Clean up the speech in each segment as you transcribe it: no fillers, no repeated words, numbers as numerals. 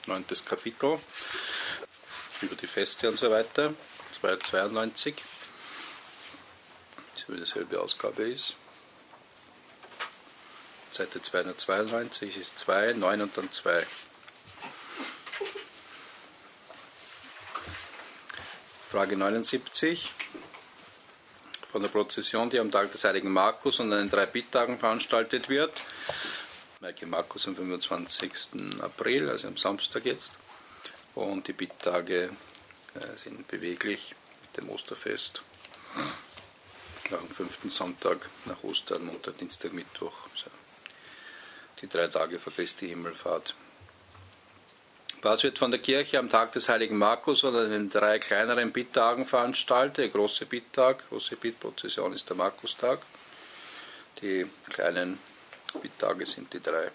9. Kapitel, über die Feste und so weiter, 292, das wieder dieselbe Ausgabe ist. Seite 292 ist 2, 9 und dann 2. Frage 79. Von der Prozession, die am Tag des heiligen Markus und an den 3 Bittagen veranstaltet wird. Heilige Markus am 25. April, also am Samstag jetzt. Und die Bittage sind beweglich mit dem Osterfest. Nach dem 5. Sonntag nach Ostern, Montag, Dienstag, Mittwoch. Also die 3 Tage vor Christi Himmelfahrt. Was wird von der Kirche am Tag des heiligen Markus oder an den 3 kleineren Bittagen veranstaltet? Der große Bittag, große Bittprozession ist der Markustag. Die kleinen Bittage sind die 3.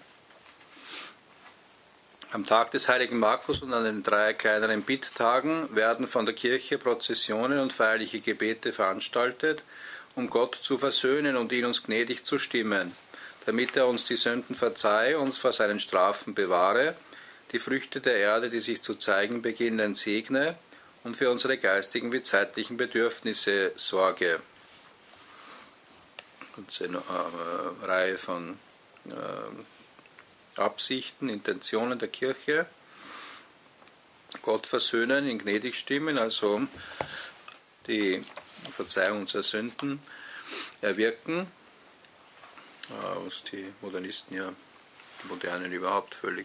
Am Tag des heiligen Markus und an den 3 kleineren Bitttagen werden von der Kirche Prozessionen und feierliche Gebete veranstaltet, um Gott zu versöhnen und ihn uns gnädig zu stimmen, damit er uns die Sünden verzeihe und vor seinen Strafen bewahre, die Früchte der Erde, die sich zu zeigen beginnen, segne und für unsere geistigen wie zeitlichen Bedürfnisse sorge. Und eine Reihe von Absichten, Intentionen der Kirche. Gott versöhnen, ihn gnädig stimmen, also die Verzeihung unserer Sünden erwirken, was die Modernisten ja, die Modernen überhaupt völlig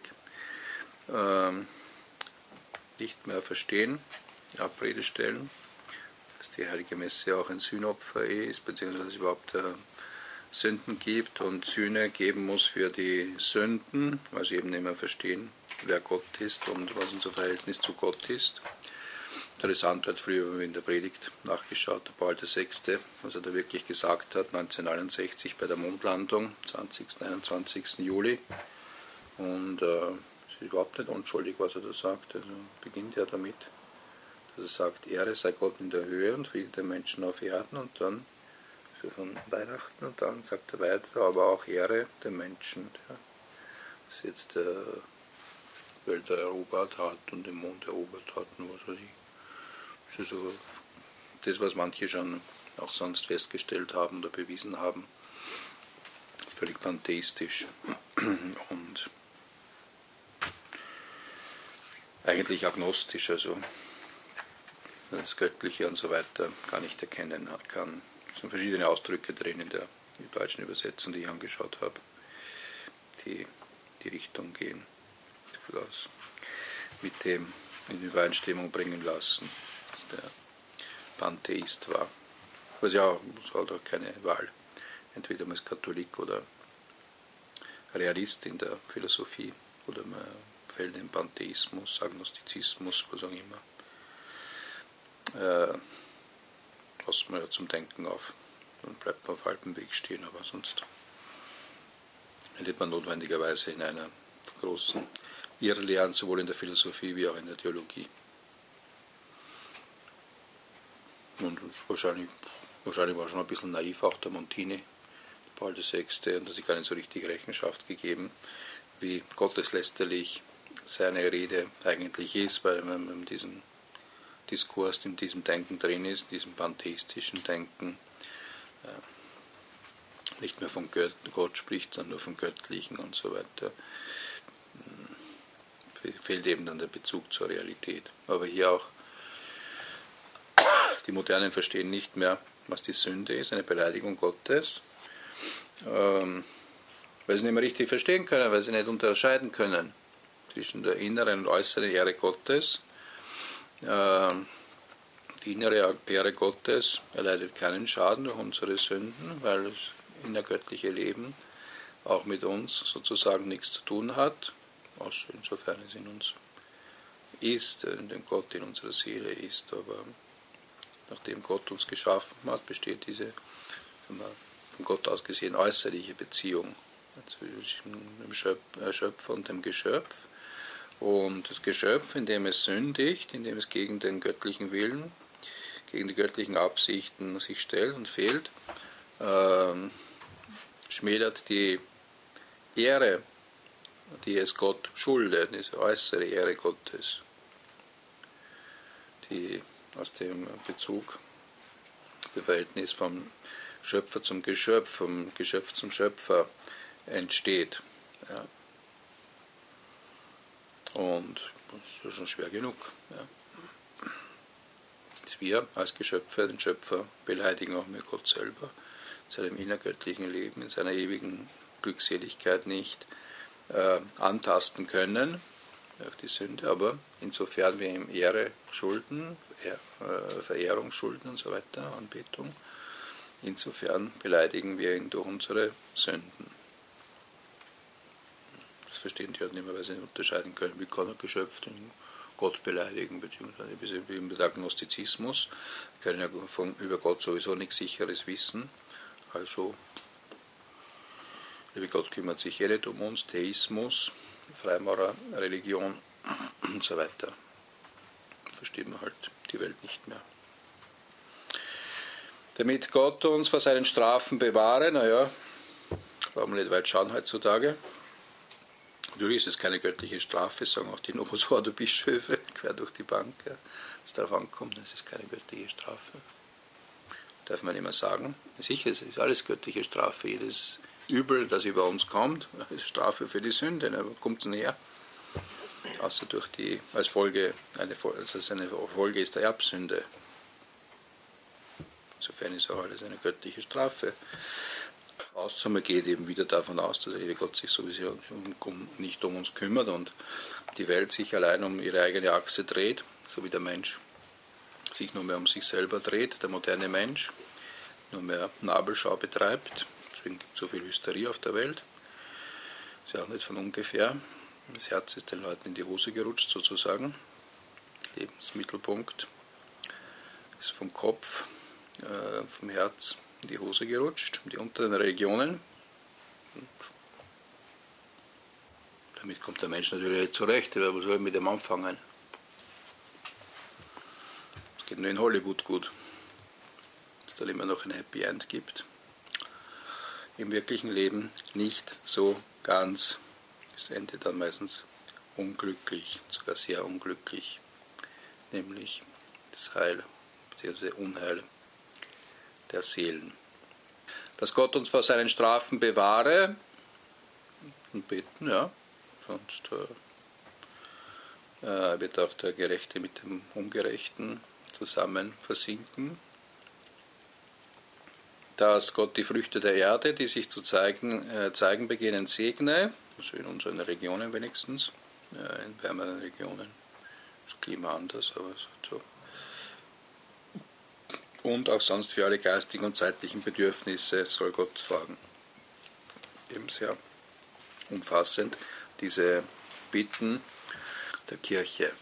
nicht mehr verstehen, die Abrede stellen, dass die Heilige Messe auch ein Sühnopfer ist, beziehungsweise es überhaupt Sünden gibt und Sühne geben muss für die Sünden, weil sie eben nicht mehr verstehen, wer Gott ist und was unser Verhältnis zu Gott ist. Interessant hat früher in der Predigt nachgeschaut, der Paul VI., was er da wirklich gesagt hat, 1961 bei der Mondlandung, 20. 21. Juli. Und es ist überhaupt nicht unschuldig, was er da sagt. Also beginnt ja damit, dass er sagt, Ehre sei Gott in der Höhe und Friede der Menschen auf Erden, und dann so von Weihnachten, und dann sagt er weiter, aber auch Ehre der Menschen, ja, dass jetzt der Welt erobert hat und den Mond erobert hat und was weiß ich. Das ist so das, was manche schon auch sonst festgestellt haben oder bewiesen haben, ist völlig pantheistisch und eigentlich agnostisch, also das Göttliche und so weiter gar nicht erkennen kann. Es sind verschiedene Ausdrücke drin in der deutschen Übersetzung, die ich angeschaut habe, die die Richtung gehen, das mit dem in Übereinstimmung bringen lassen, dass der Pantheist war. Was ja, es hat auch keine Wahl. Entweder man ist Katholik oder Realist in der Philosophie oder man fällt in Pantheismus, Agnostizismus, was auch immer. Passt man ja zum Denken auf. Dann bleibt man auf halbem Weg stehen, aber sonst endet man notwendigerweise in einer großen Irrlehren, sowohl in der Philosophie wie auch in der Theologie. Und wahrscheinlich war schon ein bisschen naiv auch der Montini, Paul VI., und dass sie gar nicht so richtig Rechenschaft gegeben, wie gotteslästerlich seine Rede eigentlich ist, weil man in diesem Diskurs, in diesem Denken drin ist, in diesem pantheistischen Denken, nicht mehr von Gott spricht, sondern nur vom Göttlichen und so weiter. Fehlt eben dann der Bezug zur Realität. Aber hier auch, die Modernen verstehen nicht mehr, was die Sünde ist, eine Beleidigung Gottes, weil sie nicht mehr richtig verstehen können, weil sie nicht unterscheiden können zwischen der inneren und äußeren Ehre Gottes. Die innere Ehre Gottes erleidet keinen Schaden durch unsere Sünden, weil das innergöttliche Leben auch mit uns sozusagen nichts zu tun hat, außer insofern es in uns ist, den Gott in unserer Seele ist. Aber nachdem Gott uns geschaffen hat, besteht diese von Gott aus gesehen äußerliche Beziehung zwischen dem Schöpfer und dem Geschöpf. Und das Geschöpf, indem es sündigt, indem es gegen den göttlichen Willen, gegen die göttlichen Absichten sich stellt und fehlt, schmälert die Ehre die es Gott schuldet, diese äußere Ehre Gottes, die aus dem Bezug, dem Verhältnis vom Schöpfer zum Geschöpf, vom Geschöpf zum Schöpfer entsteht. Ja. Und das ist ja schon schwer genug. Ja. Dass wir als Geschöpfe den Schöpfer beleidigen, auch mit Gott selber, in seinem innergöttlichen Leben, in seiner ewigen Glückseligkeit nicht antasten können, durch die Sünde, aber insofern wir ihm Ehre schulden, Verehrung schulden und so weiter, Anbetung, insofern beleidigen wir ihn durch unsere Sünden. Das verstehen die halt nicht mehr, weil sie nicht unterscheiden können, wie kann ein Geschöpf den Gott beleidigen, beziehungsweise wie im Agnostizismus, wir können ja über Gott sowieso nichts Sicheres wissen, also liebe Gott kümmert sich nicht um uns, Theismus, Freimaurerreligion und so weiter. Versteht man halt die Welt nicht mehr. Damit Gott uns vor seinen Strafen bewahre, naja, brauchen wir nicht weit schauen heutzutage. Natürlich ist es keine göttliche Strafe, sagen auch die Novus Ordo Bischöfe, quer durch die Bank, ja, dass darauf ankommt, das ist keine göttliche Strafe. Darf man nicht mehr sagen. Sicher, es ist alles göttliche Strafe, jedes Übel, das über uns kommt, ist Strafe für die Sünde, wo kommt es näher? Außer durch die, als Folge, eine Folge ist der Erbsünde. Insofern ist auch alles eine göttliche Strafe. Außer man geht eben wieder davon aus, dass der liebe Gott sich sowieso nicht um uns kümmert und die Welt sich allein um ihre eigene Achse dreht, so wie der Mensch sich nur mehr um sich selber dreht, der moderne Mensch, nur mehr Nabelschau betreibt. Deswegen gibt es so viel Hysterie auf der Welt. Das ist ja auch nicht von ungefähr. Das Herz ist den Leuten in die Hose gerutscht sozusagen. Lebensmittelpunkt ist vom Kopf, vom Herz in die Hose gerutscht, die unteren Regionen. Und damit kommt der Mensch natürlich nicht zurecht, aber was soll ich mit dem anfangen? Es geht nur in Hollywood gut, dass es da immer noch ein Happy End gibt. Im wirklichen Leben nicht so ganz. Das Ende dann meistens unglücklich, sogar sehr unglücklich, nämlich das Heil bzw. Unheil der Seelen. Dass Gott uns vor seinen Strafen bewahre und beten, ja, sonst wird auch der Gerechte mit dem Ungerechten zusammen versinken. Dass Gott die Früchte der Erde, die sich zu zeigen beginnen, segne, also in unseren Regionen wenigstens, in wärmeren Regionen, das Klima anders, aber so. Und auch sonst für alle geistigen und zeitlichen Bedürfnisse soll Gott sorgen. Eben sehr umfassend diese Bitten der Kirche.